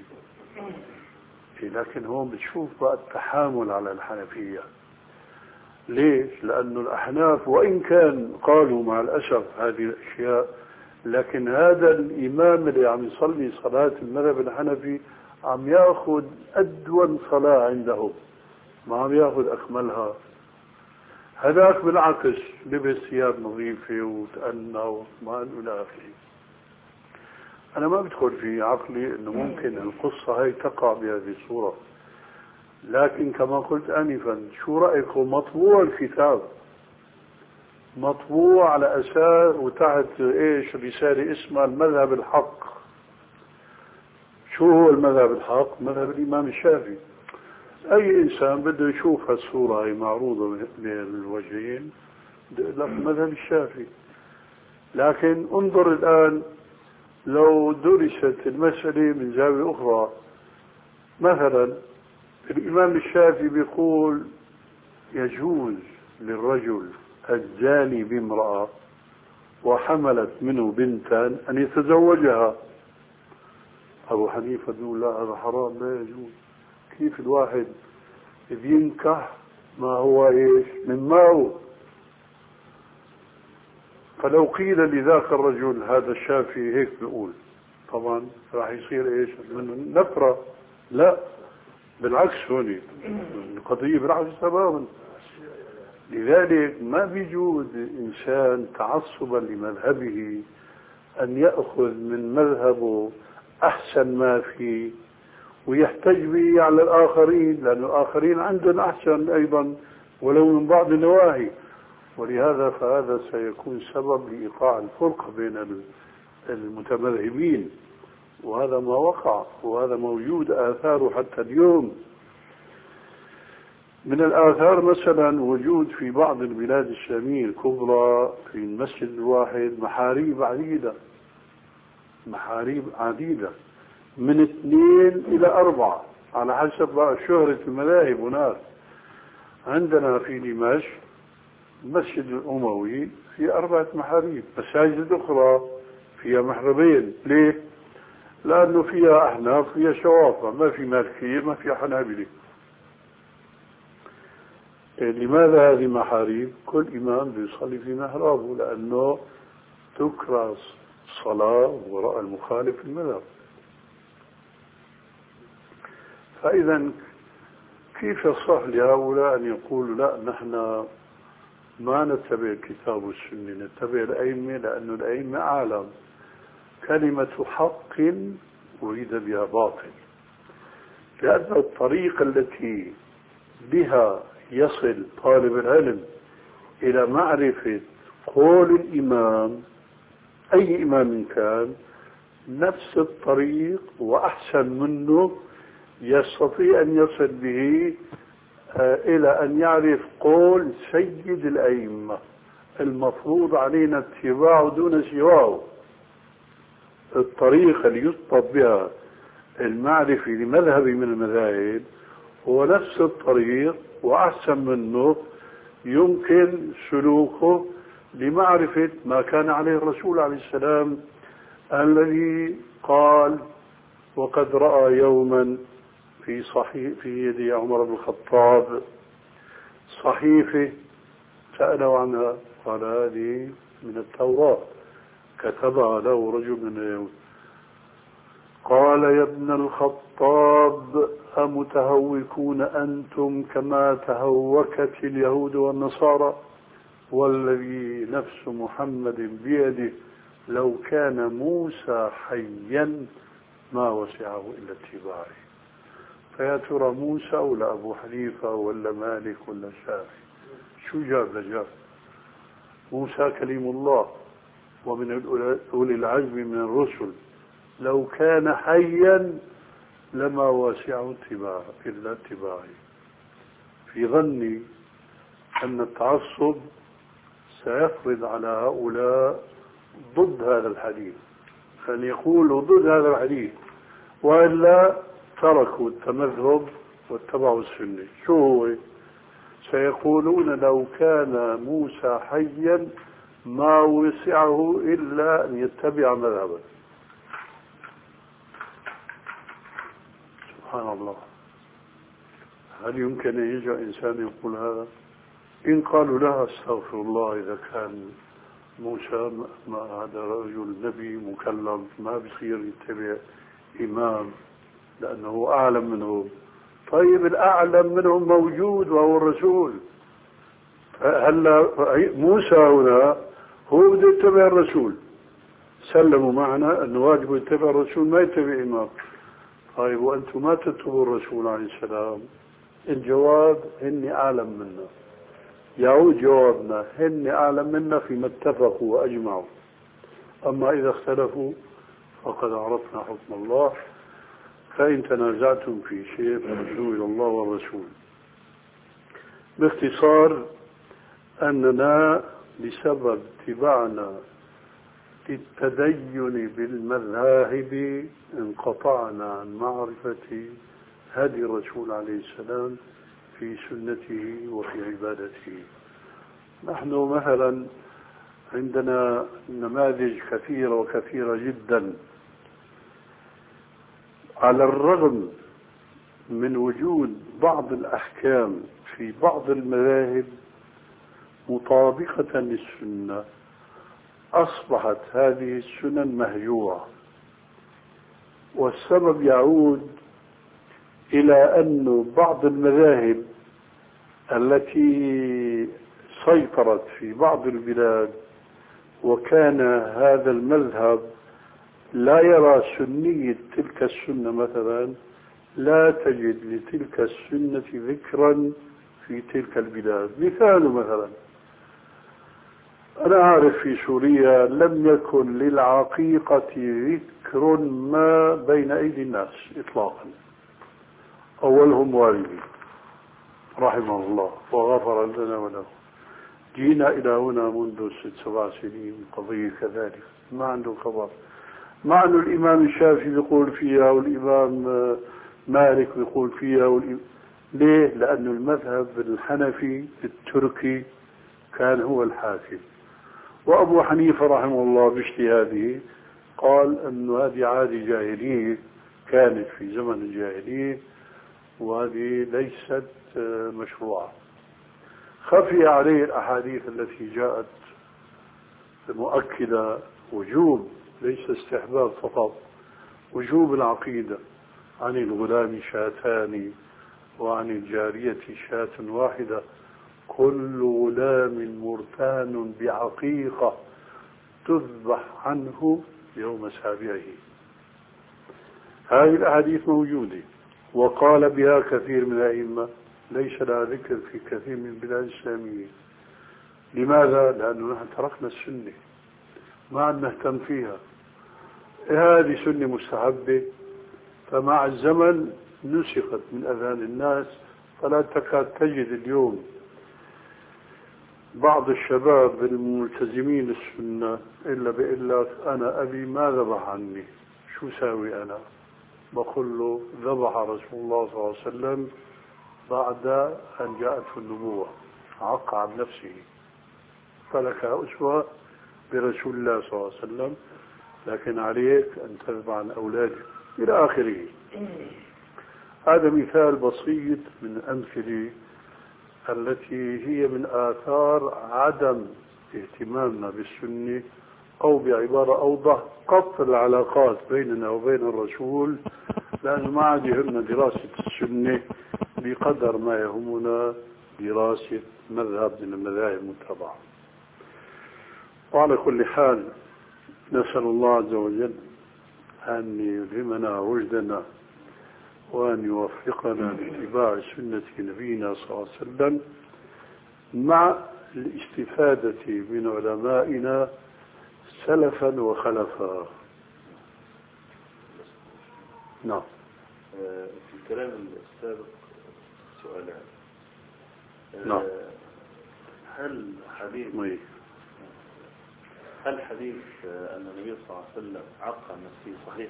لكن هون بتشوف بقى التحامل على الحنفية. ليش؟ لأنه الأحناف وإن كان قالوا مع الأسف هذه الأشياء، لكن هذا الإمام اللي عم يصلي صلاة المذهب الحنفي عم يأخذ أدون صلاة عندهم، ما عم يأخذ أكملها. هذاك بالعكس لبس ثياب نظيفة وتأنى وما إلى آخره. أنا ما بدخل في عقلي إنه ممكن القصة هي تقع بهذه الصورة، لكن كما قلت آنفا شو رأيكم مطبوع الكتاب، مطبوع على أساس وتحت إيش رسالة اسمها المذهب الحق. شو هو المذهب الحق؟ مذهب الإمام الشافعي. أي إنسان بده يشوف هالصورة هي معروضة بالوجهين لك مذهب الشافعي. لكن انظر الآن لو درست المسألة من زاوية أخرى، مثلا الإمام الشافعي بيقول يجوز للرجل الزاني بامرأة وحملت منه بنتا أن يتزوجها. أبو حنيفة بيقول لا هذا حرام لا يجوز. كيف الواحد ينكح ما هو إيش مما هو؟ فلو قيل لذاك الرجل هذا الشافعي هيك بيقول طبعا راح يصير إيش من نفرة. لا بالعكس، هوني القضية بالعكس تماما. لذلك ما بيجوز إنسان تعصبا لمذهبه أن يأخذ من مذهبه أحسن ما فيه ويحتج به على الآخرين، لأن الآخرين عندهم أحسن أيضا ولو من بعض النواحي. ولهذا فهذا سيكون سبب لإيقاع الفرقة بين المتمذهبين، وهذا ما وقع وهذا موجود آثاره حتى اليوم. من الآثار مثلا وجود في بعض البلاد الإسلامية الكبرى في المسجد الواحد محاريب عديدة، محاريب عديدة من اثنين إلى أربعة على حسب بقى شهرة المذاهب هناك. عندنا في دمشق المسجد الأموي في أربعة محاريب، مساجد أخرى فيها محربين. ليه؟ لأنه فيها أحناف فيها شوافع، ما في مالكية ما في حنابلة. لماذا هذه محاريب؟ كل إمام بيصلي في محرابه، لأنه تكره الصلاة وراء المخالف في المذهب. فإذا كيف يصح لهؤلاء أن يقولوا لا نحن ما نتبع الكتاب والسنة نتبع الأئمة، لأن الأئمة أعلم. كلمة حق أريد بها باطل. لأن الطريقة التي بها يصل طالب العلم إلى معرفة قول الإمام أي إمام كان نفس الطريق وأحسن منه يستطيع أن يصل به إلى أن يعرف قول سيد الأئمة المفروض علينا اتباعه دون سواه. الطريقة اللي يطلب بها المعرفة لمذهب من المذاهب هو نفس الطريق وأحسن منه يمكن سلوكه لمعرفة ما كان عليه الرسول عليه السلام الذي قال وقد رأى يوما في صحيح في يد عمر بن الخطاب صحيفة سألوا عنها قال هذه من التوراة كتبها له رجل من اليهود. قال يا ابن الخطاب أمتهوكون أنتم كما تهوكت اليهود والنصارى والذي نفس محمد بيده لو كان موسى حيا ما وسعه إلا اتباعه. فيا ترى موسى ولا أبو حنيفة ولا مالك ولا شافعي شو جاب لجاب؟ موسى كليم الله ومن أولي العزم من الرسل لو كان حيا لما واسعه اتباعه إلا اتباعه. في ظني أن التعصب سيفرض على هؤلاء ضد هذا الحديث أن يقولوا ضد هذا الحديث وإلا تركوا التمذهب واتبعوا السنة. شو هو؟ سيقولون لو كان موسى حيا ما وسعه إلا أن يتبع مذهبا. سبحان الله، هل يمكن أن يجي إنسان يقول هذا؟ إن قالوا لها استغفر الله إذا كان موسى ما هذا رجل نبي مكلم ما بصير يتبع إمام لأنه أعلم منهم. طيب الأعلم منهم موجود وهو الرسول. هلا موسى هنا هو بده يتبع الرسول، سلموا معنا أنه واجب يتبع الرسول ما يتبع إمام. طيب وأنتم ما تتبعوا الرسول عليه السلام؟ الجواب إني أعلم منا. يعود جوابنا هن أعلم منا فيما اتفقوا وأجمعوا، أما إذا اختلفوا فقد عرفنا حكم الله. فإن تنازعتم في شيء فردوا إلى الله والرسول. باختصار أننا بسبب اتباعنا للتدين بالمذاهب انقطعنا عن معرفة هدي الرسول عليه السلام في سنته وفي عبادته. نحن مثلا عندنا نماذج كثيرة وكثيرة جدا على الرغم من وجود بعض الأحكام في بعض المذاهب مطابقة للسنة أصبحت هذه السنن مهجورة. والسبب يعود إلى أن بعض المذاهب التي سيطرت في بعض البلاد وكان هذا المذهب لا يرى سنية تلك السنة مثلا لا تجد لتلك السنة ذكرا في تلك البلاد. مثال مثلا أنا أعرف في سوريا لم يكن للعقيقة ذكر ما بين أيدي الناس إطلاقا، أولهم والدي رحمه الله وغفر لنا وله. جينا إلى هنا منذ ست سبع سنين قضية كذلك ما عنده خبر، مع أن الإمام الشافعي يقول فيها والإمام مالك يقول فيها والإمام. ليه؟ لأن المذهب الحنفي التركي كان هو الحاكم، وأبو حنيفة رحمه الله باجتهاده قال أن هذه عادة جاهلية كانت في زمن الجاهلية وهذه ليست مشروعة. خفي عليه الأحاديث التي جاءت مؤكدة وجوب ليس استحباب فقط، وجوب العقيدة عن الغلام شاتان وعن الجارية شاة واحدة كل غلام مرتان بعقيقة تذبح عنه يوم سابعه. هذه الأحاديث موجودة وقال بها كثير من الأئمة، ليس لها ذكر في كثير من البلاد الإسلامية. لماذا؟ لأنه نحن تركنا السنة، ما عاد نهتم فيها. هذه سنة مستحبة، فمع الزمن نسخت من أذهان الناس، فلا تكاد تجد اليوم بعض الشباب الملتزمين السنة إلا بيقول لك أنا أبي ما ذبح عني، شو ساوي أنا؟ بقول له ذبح رسول الله صلى الله عليه وسلم بعد أن جاءته النبوة، عق عن نفسه، فلك أسوة برسول الله صلى الله عليه وسلم، لكن عليك أن تذبح عن أولادك إلى آخره. هذا مثال بسيط من الأمثلة التي هي من آثار عدم اهتمامنا بالسنة، أو بعبارة أوضح قطع العلاقات بيننا وبين الرسول، لأنه ما عاد يهمنا دراسة السنة بقدر ما يهمنا دراسة مذهب من المذاهب المتبعة. وعلى كل حال نسأل الله عز وجل أن يلهمنا رشدنا وأن يوفقنا لاتباع سنة نبينا صلى الله عليه وسلم مع الاستفادة من علمائنا سلفا وخلفا. نعم. في الكلام السابق سؤالان. نعم. هل حديث مي. هل حديث أن النبي صلى الله عليه وسلم عق عن نفسه صحيح؟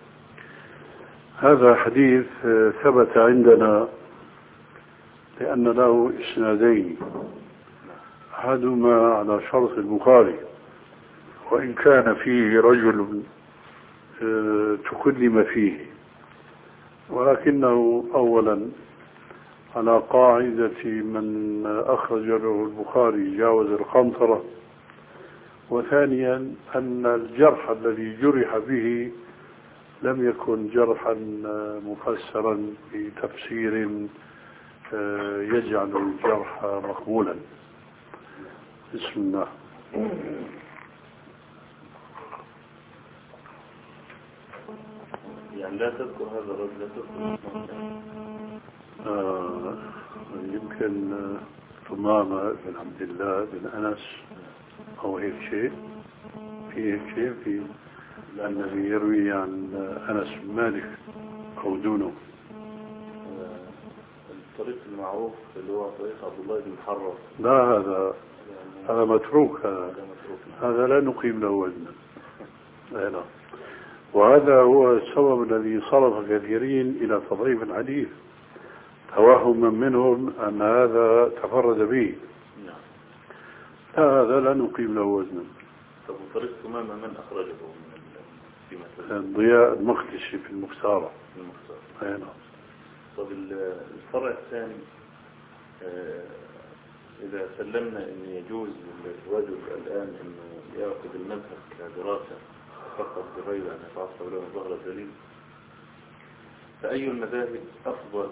هذا حديث ثبت عندنا لأن له إسنادين، أحدهما على شرط البخاري، وإن كان فيه رجل تكلم فيه، ولكنه أولا على قاعدة من أخرج له البخاري جاوز القنطرة، وثانيا أن الجرح الذي جرح به لم يكن جرحا مفسرا بتفسير يجعل الجرح مقبولا. بسم الله. يعني لا تذكر هذا الرجل، لا تذكر آه يمكن ثمامة بن عبد الله بن أنس أو هيك شيء، في هيك شيء في الذي يروي عن أنس بن مالك أو دونه. الطريق المعروف اللي هو طريق عبد الله بن محرر، لا هذا هذا متروك، هذا هذا لا نقيم له وزنا. لا. وهذا هو السبب الذي صرف كثيرين إلى تضعيف الحديث، توهما منهم أن هذا تفرد به. لا هذا لا نقيم له وزنا. طب طريق ثمامة من أخرجه من في مثلا؟ الضياء المقدسي في المختارة. المختارة. أي نعم. طب الفرع الثاني، إذا سلمنا أن يجوز للرجل الآن أنه يأخذ المذهب كدراسة فقط بغير أن يتعصب له ظهر الدليل، فأي المذاهب أفضل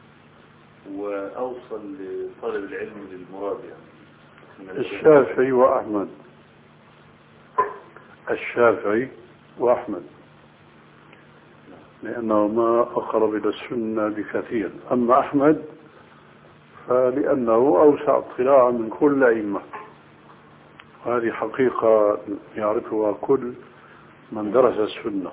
وأوصل لطالب العلم للمراد؟ يعني الشافعي وأحمد. الشافعي وأحمد لأنهما أقرب إلى السنة بكثير، أما أحمد فلأنه أوسع اطلاعا من كل أئمة، وهذه حقيقة يعرفها كل من درس السنة.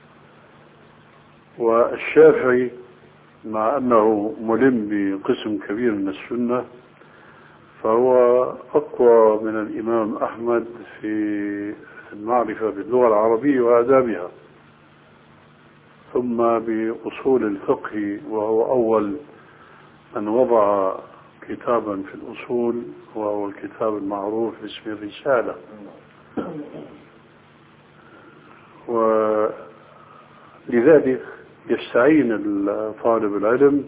والشافعي مع أنه ملم بقسم كبير من السنة فهو أقوى من الإمام أحمد في المعرفة باللغة العربية وآدابها، ثم بأصول الفقه، وهو أول من وضع كتابا في الأصول وهو الكتاب المعروف باسم الرسالة. ولذلك يستعين طالب العلم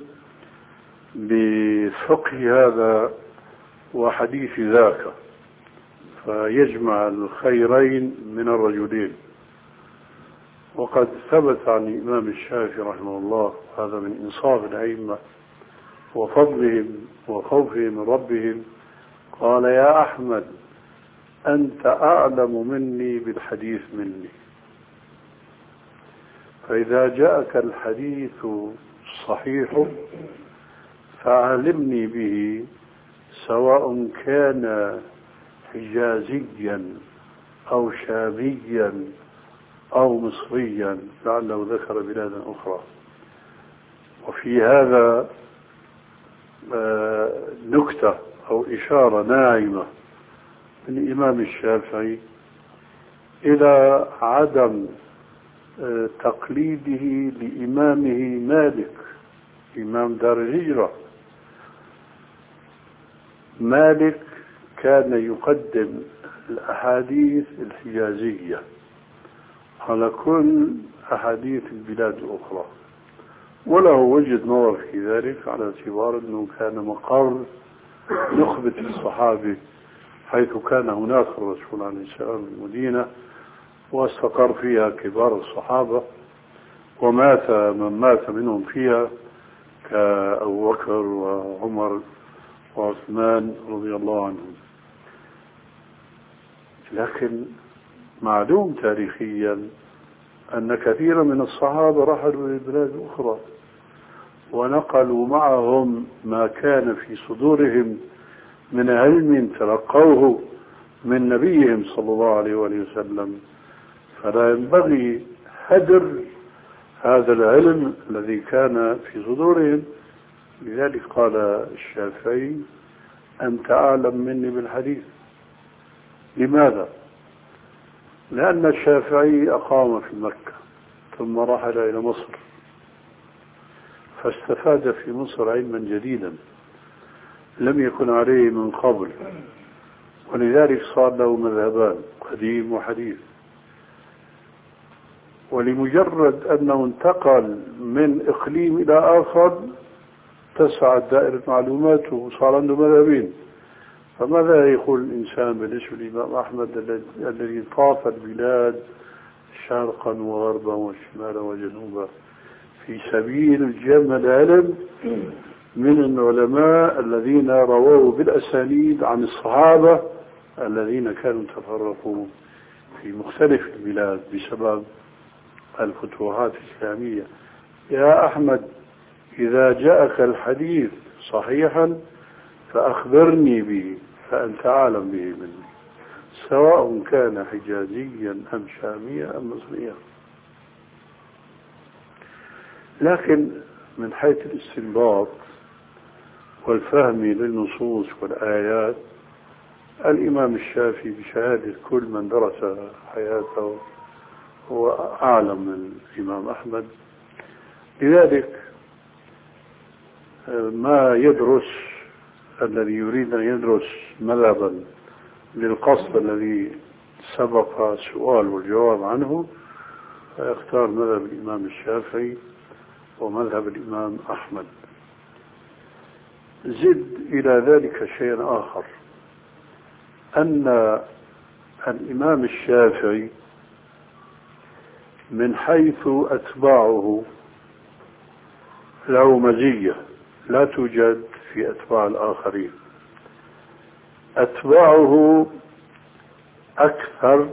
بفقه هذا وحديث ذاك، فيجمع الخيرين من الرجلين. وقد ثبت عن الإمام الشافعي رحمه الله، هذا من إنصاف الأئمة وفضلهم وخوفهم من ربهم، قال يا أحمد أنت أعلم مني بالحديث مني، فإذا جاءك الحديث صحيح فعلمني به، سواء كان حجازيا أو شاميا أو مصريا، لعله ذكر بلادا أخرى. وفي هذا نكتة أو إشارة ناعمة من الإمام الشافعي إلى عدم تقليده لإمامه مالك إمام دار الهجرة. مالك كان يقدم الأحاديث الحجازية على كل أحاديث البلاد الأخرى، وله وجهة نظر في ذلك على اعتبار أنه كان مقر نخبة الصحابة، حيث كان هناك الرسول عليه السلام في المدينة واستقر فيها كبار الصحابة، ومات من مات منهم فيها كأبو بكر وعمر وعثمان رضي الله عنهم. لكن معلوم تاريخيا أن كثيرا من الصحابة رحلوا إلى البلاد الأخرى ونقلوا معهم ما كان في صدورهم من علم تلقوه من نبيهم صلى الله عليه وسلم، فلا ينبغي هدر هذا العلم الذي كان في صدورهم. لذلك قال الشافعي: أنت أعلم مني بالحديث. لماذا؟ لأن الشافعي أقام في مكة ثم رحل إلى مصر، فاستفاد في مصر علما جديدا لم يكن عليه من قبل، ولذلك صار له مذهبان قديم وحديث. ولمجرد أنه انتقل من إقليم إلى آخر تسعت دائرة معلوماته وصار عنده مذهبين. فماذا يقول الإنسان بالنسبة للإمام أحمد الذي طاف البلاد شرقا وغربا وشمالا وجنوبا في سبيل جمع العلم من العلماء الذين رووا بالأسانيد عن الصحابة الذين كانوا تفرقوا في مختلف البلاد بسبب الفتوحات الإسلامية؟ يا أحمد، إذا جاءك الحديث صحيحا فأخبرني به، فأنت أعلم به مني، سواء كان حجازيا أم شاميا أم مصريا. لكن من حيث الاستنباط والفهم للنصوص والآيات، الإمام الشافعي بشهادة كل من درس حياته هو أعلم من الإمام أحمد. لذلك ما يدرس الذي يريد أن يدرس مذهبا للقصد الذي سبق السؤال والجواب عنه فيختار مذهب الإمام الشافعي ومذهب الإمام أحمد. زد إلى ذلك شيء آخر، أن الإمام الشافعي من حيث أتباعه له مزية لا توجد في أتباع الآخرين. أتباعه أكثر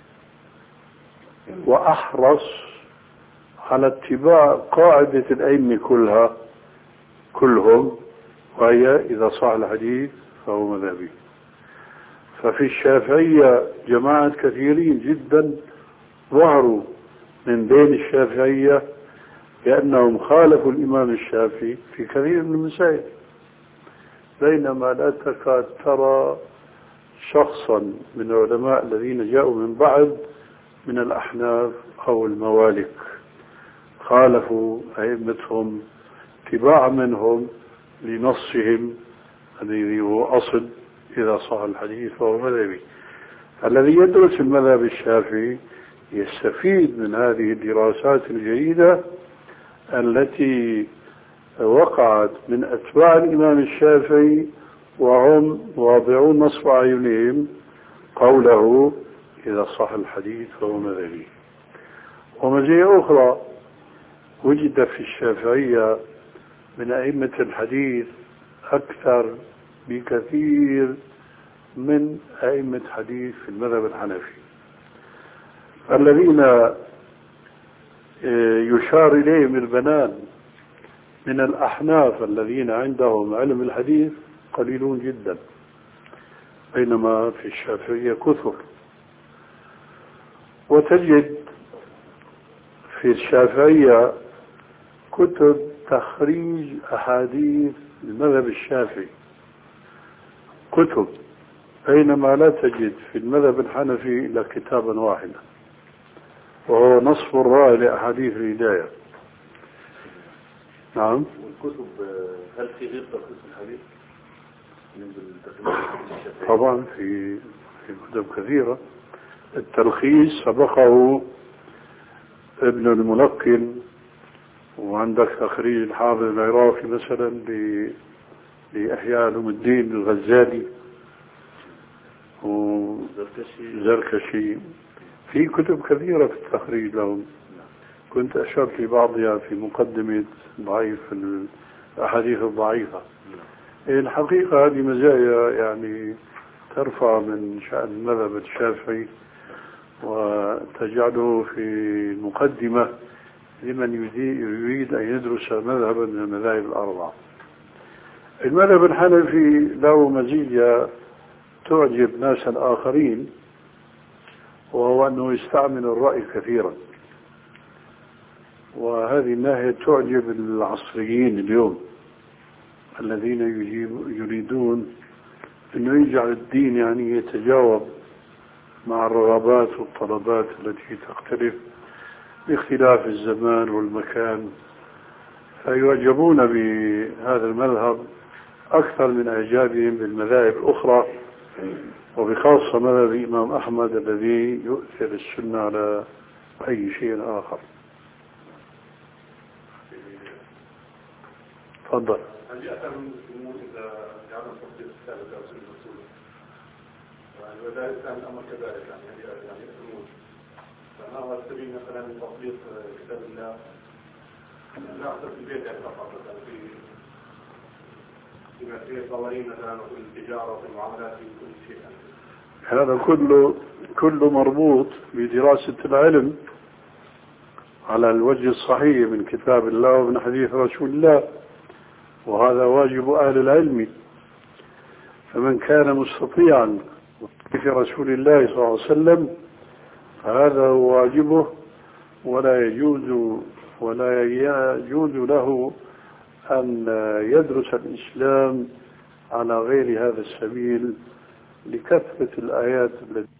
وأحرص على اتباع قاعدة الأئمة كلها كلهم، وهي إذا صح الحديث فهو مذهبي. ففي الشافعية جماعة كثيرين جدا ظهروا من بين الشافعية لأنهم خالفوا الإمام الشافعي في كثير من المسائل، بينما لا تكاد ترى شخصا من العلماء الذين جاءوا من بعد من الأحناف أو الموالك خالفوا أئمتهم اتباعا منهم لنصهم الذي هو أصل إذا صح الحديث فهو مذهبي. الذي يدرس المذهب الشافعي يستفيد من هذه الدراسات الجيدة التي وقعت من أتباع الإمام الشافعي وهم واضعون نصب أعينهم قوله إذا صح الحديث فهو مذهبي. ومزية أخرى وجد في الشافعية من أئمة الحديث أكثر بكثير من أئمة حديث في المذهب الحنفي، الذين يشار إليهم البنان من الأحناف الذين عندهم علم الحديث قليلون جدا، بينما في الشافعية كثر. وتجد في الشافعية كتب تخريج أحاديث المذهب الشافعي، كتب، بينما لا تجد في المذهب الحنفي إلا كتابا واحدا، وهو نصف الراء لأحاديث الهداية. نعم. والكتب هل في غير تلخيص الحديث؟ طبعا في في كتب كثيرة. التلخيص سبقه ابن الملقن، وعندك تخريج الحافظ العراقي مثلا لإحياء علوم الدين الغزالي وزركشي، في كتب كثيرة في التخريج لهم. كنت أشرت لبعضها في مقدمة ضعيف الأحاديث الضعيفة. الحقيقة هذه مزايا يعني ترفع من شأن المذهب الشافعي وتجعله في المقدمة لمن يريد أن يدرس مذهبا من المذاهب الأربعة. المذهب الحنفي له مزية تعجب ناسا آخرين، وهو أنه يستعمل الرأي كثيرا، وهذه الناحية تعجب العصريين اليوم الذين يريدون أنه يجعل الدين يعني يتجاوب مع الرغبات والطلبات التي تختلف باختلاف الزمان والمكان، فيعجبون بهذا المذهب أكثر من إعجابهم بالمذاهب الأخرى، وبخاصة مذهب الإمام أحمد الذي يؤثر السنة على أي شيء آخر. تفضل. هل يأتى من المسلمون إذا جعلنا تطبيق كتاب الرسول المسؤول؟ يعني وذلك كان الأمر كذلك، يعني يعني يأتمون، فما هو السبيل مثلا من تطبيق كتاب الله؟ لا أكثر في البيت يعني فقط، مثلا في فيما فيه قوانين مثلا وفي التجارة وفي المعاملات في كل شيء. هذا كله كله مربوط بدراسة العلم على الوجه الصحيح من كتاب الله ومن حديث رسول الله، وهذا واجب أهل العلم. فمن كان مستطيعا في رسول الله صلى الله عليه وسلم فهذا هو واجبه، ولا يجوز ولا يجوز له أن يدرس الإسلام على غير هذا السبيل لكثرة الآيات التي